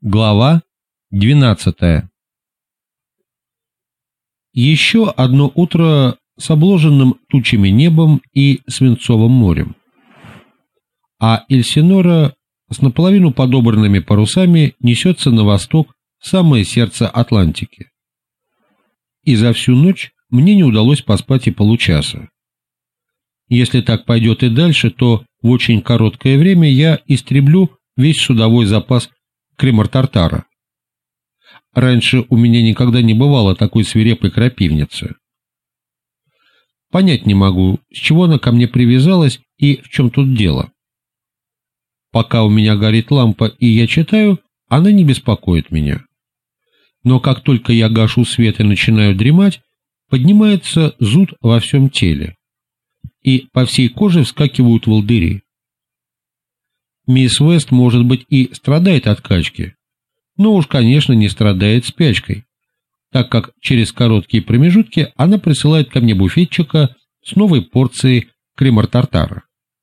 Глава 12. Еще одно утро с обложенным тучами небом и свинцовым морем. А Эльсинора с наполовину подобранными парусами несется на восток в самое сердце Атлантики. И за всю ночь мне не удалось поспать и получаса. Если так пойдет и дальше, то в очень короткое время я истреблю весь судовой запас Кремор-Тартара. Раньше у меня никогда не бывало такой свирепой крапивницы. Понять не могу, с чего она ко мне привязалась и в чем тут дело. Пока у меня горит лампа и я читаю, она не беспокоит меня. Но как только я гашу свет и начинаю дремать, поднимается зуд во всем теле, и по всей коже вскакивают волдыри. Мисс Уэст, может быть, и страдает от качки, но уж, конечно, не страдает спячкой, так как через короткие промежутки она присылает ко мне буфетчика с новой порцией Кремор-Тартара.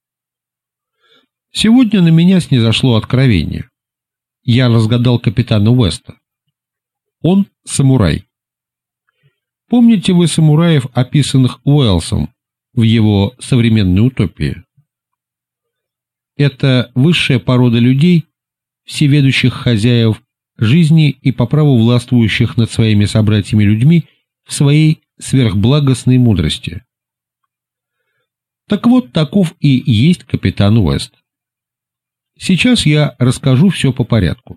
Сегодня на меня снизошло откровение. Я разгадал капитана Уэста. Он самурай. Помните вы самураев, описанных Уэллсом в его «Современной утопии»? Это высшая порода людей, всеведущих хозяев жизни и по праву властвующих над своими собратьями-людьми в своей сверхблагостной мудрости. Так вот, таков и есть капитан Уэст. Сейчас я расскажу все по порядку.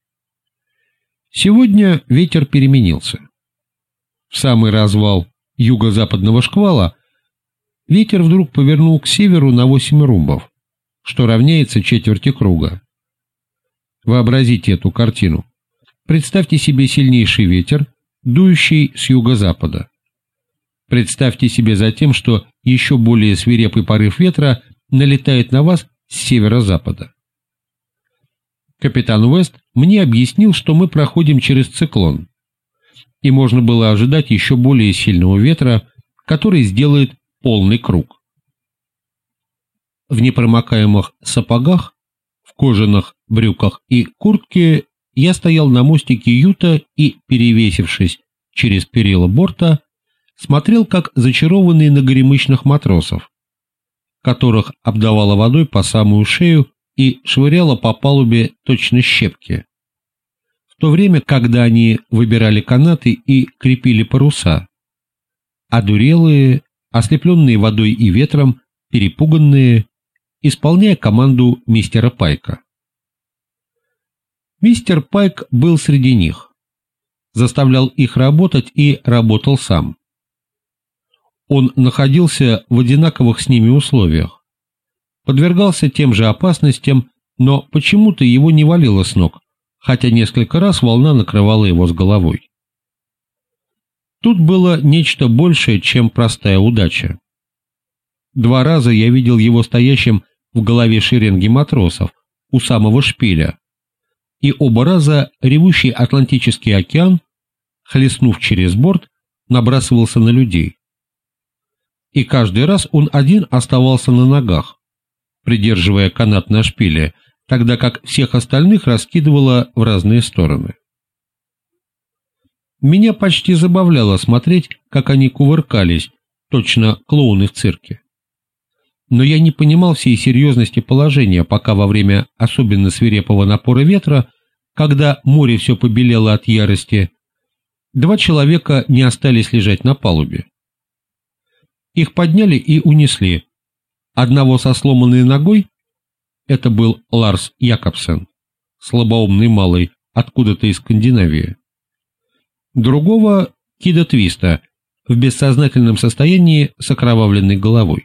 Сегодня ветер переменился. В самый развал юго-западного шквала ветер вдруг повернул к северу на 8 румбов, что равняется четверти круга. Вообразите эту картину. Представьте себе сильнейший ветер, дующий с юго-запада. Представьте себе затем, что еще более свирепый порыв ветра налетает на вас с северо-запада. Капитан Уэст мне объяснил, что мы проходим через циклон, и можно было ожидать еще более сильного ветра, который сделает полный круг. В непромокаемых сапогах, в кожаных брюках и куртке я стоял на мостике юта и, перевесившись через перила борта, смотрел, как зачарованный на горемычных матросов, которых обдавало водой по самую шею и швыряло по палубе точно щепки, в то время, когда они выбирали канаты и крепили паруса, одурелые, ослепленные водой и ветром, перепуганные, исполняя команду мистера Пайка. Мистер Пайк был среди них, заставлял их работать и работал сам. Он находился в одинаковых с ними условиях, подвергался тем же опасностям, но почему-то его не валило с ног, хотя несколько раз волна накрывала его с головой. Тут было нечто большее, чем простая удача. 2 раза я видел его стоящим в голове шеренги матросов у самого шпиля, и оба раза ревущий Атлантический океан, хлестнув через борт, набрасывался на людей. И каждый раз он один оставался на ногах, придерживая канат на шпиле, тогда как всех остальных раскидывало в разные стороны. Меня почти забавляло смотреть, как они кувыркались, точно клоуны в цирке. Но я не понимал всей серьезности положения, пока во время особенно свирепого напора ветра, когда море все побелело от ярости, 2 человека не остались лежать на палубе. Их подняли и унесли. Одного со сломанной ногой, это был Ларс Якобсен, слабоумный малый, откуда-то из Скандинавии. Другого — Кида Твиста, в бессознательном состоянии с окровавленной головой.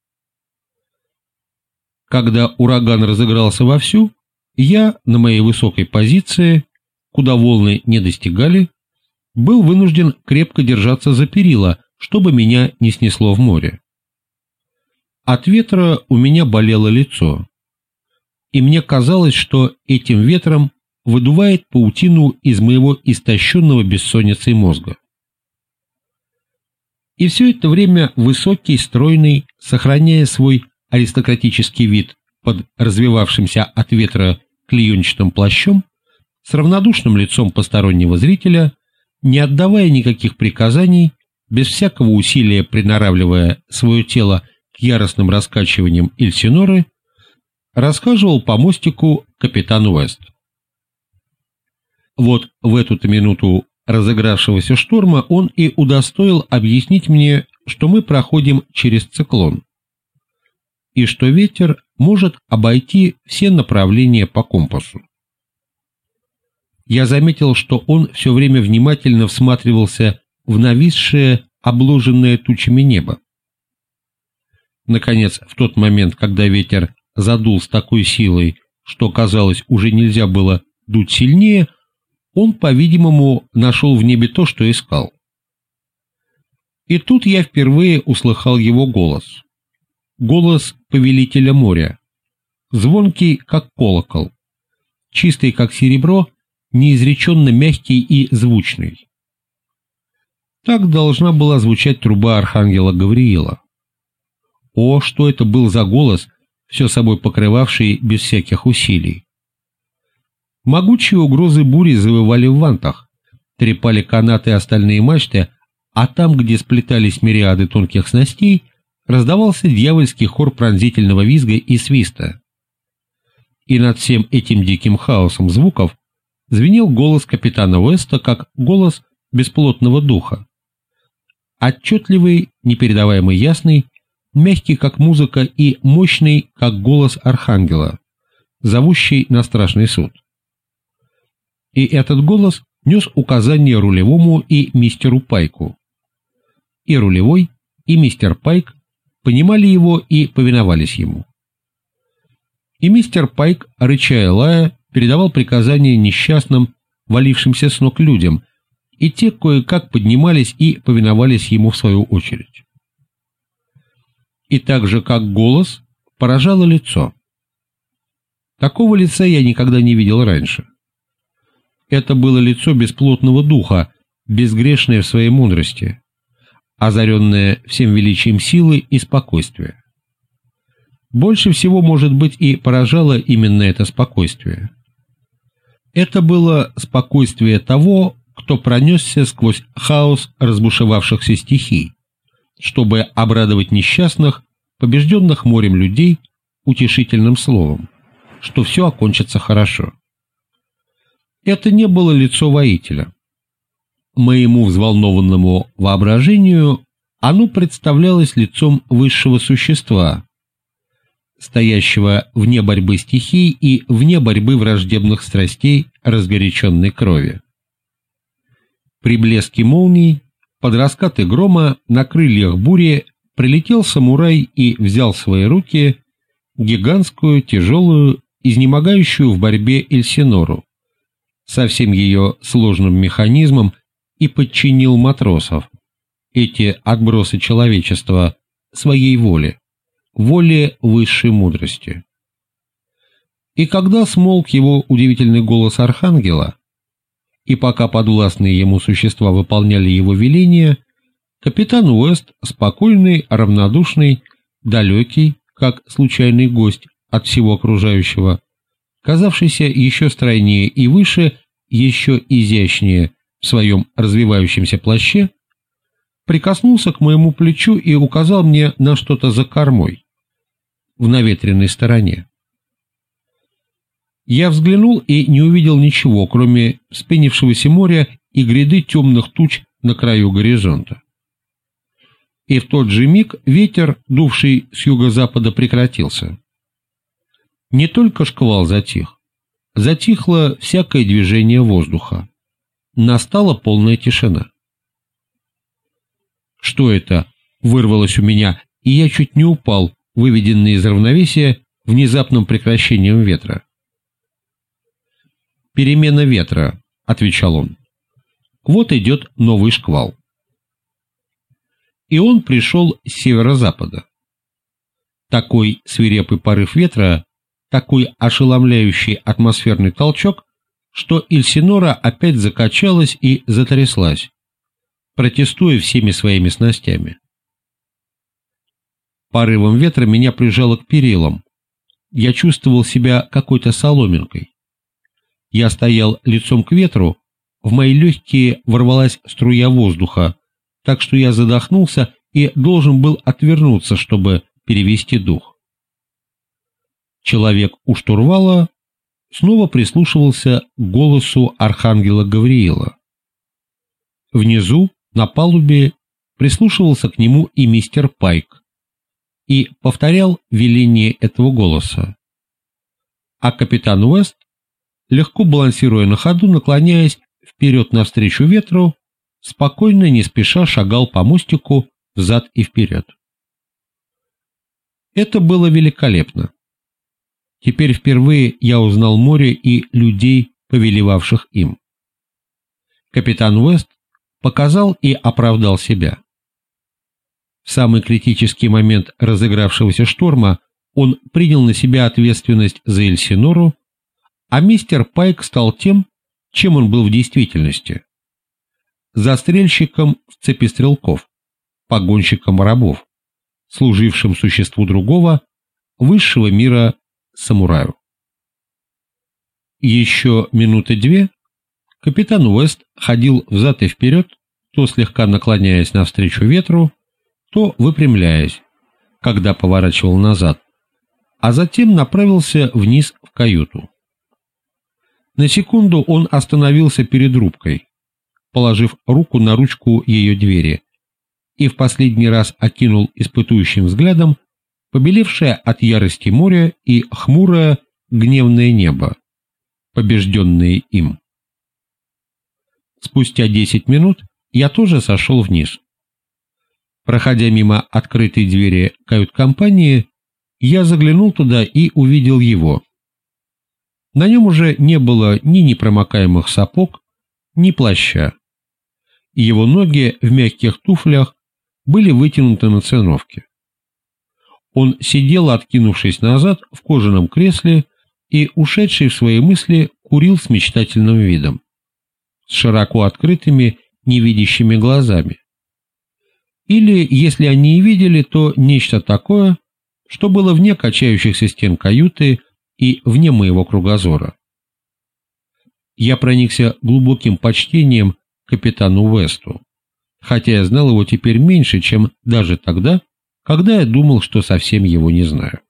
Когда ураган разыгрался вовсю, я на моей высокой позиции, куда волны не достигали, был вынужден крепко держаться за перила, чтобы меня не снесло в море. От ветра у меня болело лицо, и мне казалось, что этим ветром выдувает паутину из моего истощенного бессонницей мозга. И все это время высокий, стройный, сохраняя свой аристократический вид под развивавшимся от ветра клеенчатым плащом, с равнодушным лицом постороннего зрителя, не отдавая никаких приказаний, без всякого усилия приноравливая свое тело к яростным раскачиваниям Эльсиноры, расхаживал по мостику капитан Уэст. Вот в эту-то минуту разыгравшегося шторма он и удостоил объяснить мне, что мы проходим через циклон, и что ветер может обойти все направления по компасу. Я заметил, что он все время внимательно всматривался в нависшее, обложенное тучами небо. Наконец, в тот момент, когда ветер задул с такой силой, что, казалось, уже нельзя было дуть сильнее, он, по-видимому, нашел в небе то, что искал. И тут я впервые услыхал его голос. Голос повелителя моря, звонкий, как колокол, чистый, как серебро, неизреченно мягкий и звучный. Так должна была звучать труба архангела Гавриила. О, что это был за голос, все собой покрывавший без всяких усилий! Могучие угрозы бури завывали в вантах, трепали канаты и остальные мачты, а там, где сплетались мириады тонких снастей, раздавался дьявольский хор пронзительного визга и свиста. И над всем этим диким хаосом звуков звенел голос капитана Уэста, как голос бесплотного духа. Отчетливый, непередаваемо ясный, мягкий, как музыка, и мощный, как голос архангела, зовущий на страшный суд. И этот голос нес указания рулевому и мистеру Пайку. И рулевой, и мистер Пайк понимали его и повиновались ему. И мистер Пайк, рыча и лая, передавал приказания несчастным, валившимся с ног людям, и те кое-как поднимались и повиновались ему в свою очередь. И так же, как голос, поражало лицо. Такого лица я никогда не видел раньше. Это было лицо бесплотного духа, безгрешное в своей мудрости, озаренное всем величием силы и спокойствия. Больше всего, может быть, и поражало именно это спокойствие. Это было спокойствие того, кто пронесся сквозь хаос разбушевавшихся стихий, чтобы обрадовать несчастных, побежденных морем людей, утешительным словом, что все окончится хорошо. Это не было лицо воителя. Моему взволнованному воображению оно представлялось лицом высшего существа, стоящего вне борьбы стихий и вне борьбы враждебных страстей разгоряченной крови. При блеске молний, под раскаты грома, на крыльях бури прилетел самурай и взял в свои руки гигантскую, тяжелую, изнемогающую в борьбе Эльсинору со всем ее сложным механизмом и подчинил матросов, эти отбросы человечества, своей воле, воле высшей мудрости. И когда смолк его удивительный голос архангела, и пока подвластные ему существа выполняли его веления, капитан Уэст, спокойный, равнодушный, далекий, как случайный гость от всего окружающего, казавшийся еще стройнее и выше, еще изящнее в своем развивающемся плаще, прикоснулся к моему плечу и указал мне на что-то за кормой, в наветренной стороне. Я взглянул и не увидел ничего, кроме вспенившегося моря и гряды темных туч на краю горизонта. И в тот же миг ветер, дувший с юго-запада, прекратился. Не только шквал затих, затихло всякое движение воздуха. Настала полная тишина. «Что это?» — вырвалось у меня, и я чуть не упал, выведенный из равновесия внезапным прекращением ветра. «Перемена ветра», — отвечал он. «Вот идет новый шквал». И он пришел с северо-запада. Такой свирепый порыв ветра, такой ошеломляющий атмосферный толчок, что Эльсинора опять закачалась и затряслась, протестуя всеми своими снастями. Порывом ветра меня прижало к перилам. Я чувствовал себя какой-то соломинкой. Я стоял лицом к ветру, в мои легкие ворвалась струя воздуха, так что я задохнулся и должен был отвернуться, чтобы перевести дух. Человек у штурвала снова прислушивался к голосу архангела Гавриила. Внизу, на палубе, прислушивался к нему и мистер Пайк и повторял веление этого голоса. А капитан Уэст, легко балансируя на ходу, наклоняясь вперед навстречу ветру, спокойно, не спеша шагал по мостику взад и вперед. Это было великолепно. Теперь впервые я узнал море и людей, повелевавших им. Капитан Уэст показал и оправдал себя. В самый критический момент разыгравшегося шторма он принял на себя ответственность за Эльсинору, а мистер Пайк стал тем, чем он был в действительности – застрельщиком в цепи стрелков, погонщиком рабов, служившим существу другого, высшего мира самураю. Еще минуты две капитан Уэст ходил взад и вперед, то слегка наклоняясь навстречу ветру, то выпрямляясь, когда поворачивал назад, а затем направился вниз в каюту. На секунду он остановился перед рубкой, положив руку на ручку ее двери, и в последний раз окинул испытующим взглядом побелевшее от ярости море и хмурое гневное небо, побежденные им. Спустя 10 минут я тоже сошел вниз. Проходя мимо открытой двери кают-компании, я заглянул туда и увидел его. На нем уже не было ни непромокаемых сапог, ни плаща. Его ноги в мягких туфлях были вытянуты на циновке. Он сидел, откинувшись назад в кожаном кресле, и, ушедший в свои мысли, курил с мечтательным видом, с широко открытыми, невидящими глазами. Или, если они и видели, то нечто такое, что было вне качающихся стен каюты и вне моего кругозора. Я проникся глубоким почтением к капитану Уэсту, хотя я знал его теперь меньше, чем даже тогда, когда я думал, что совсем его не знаю.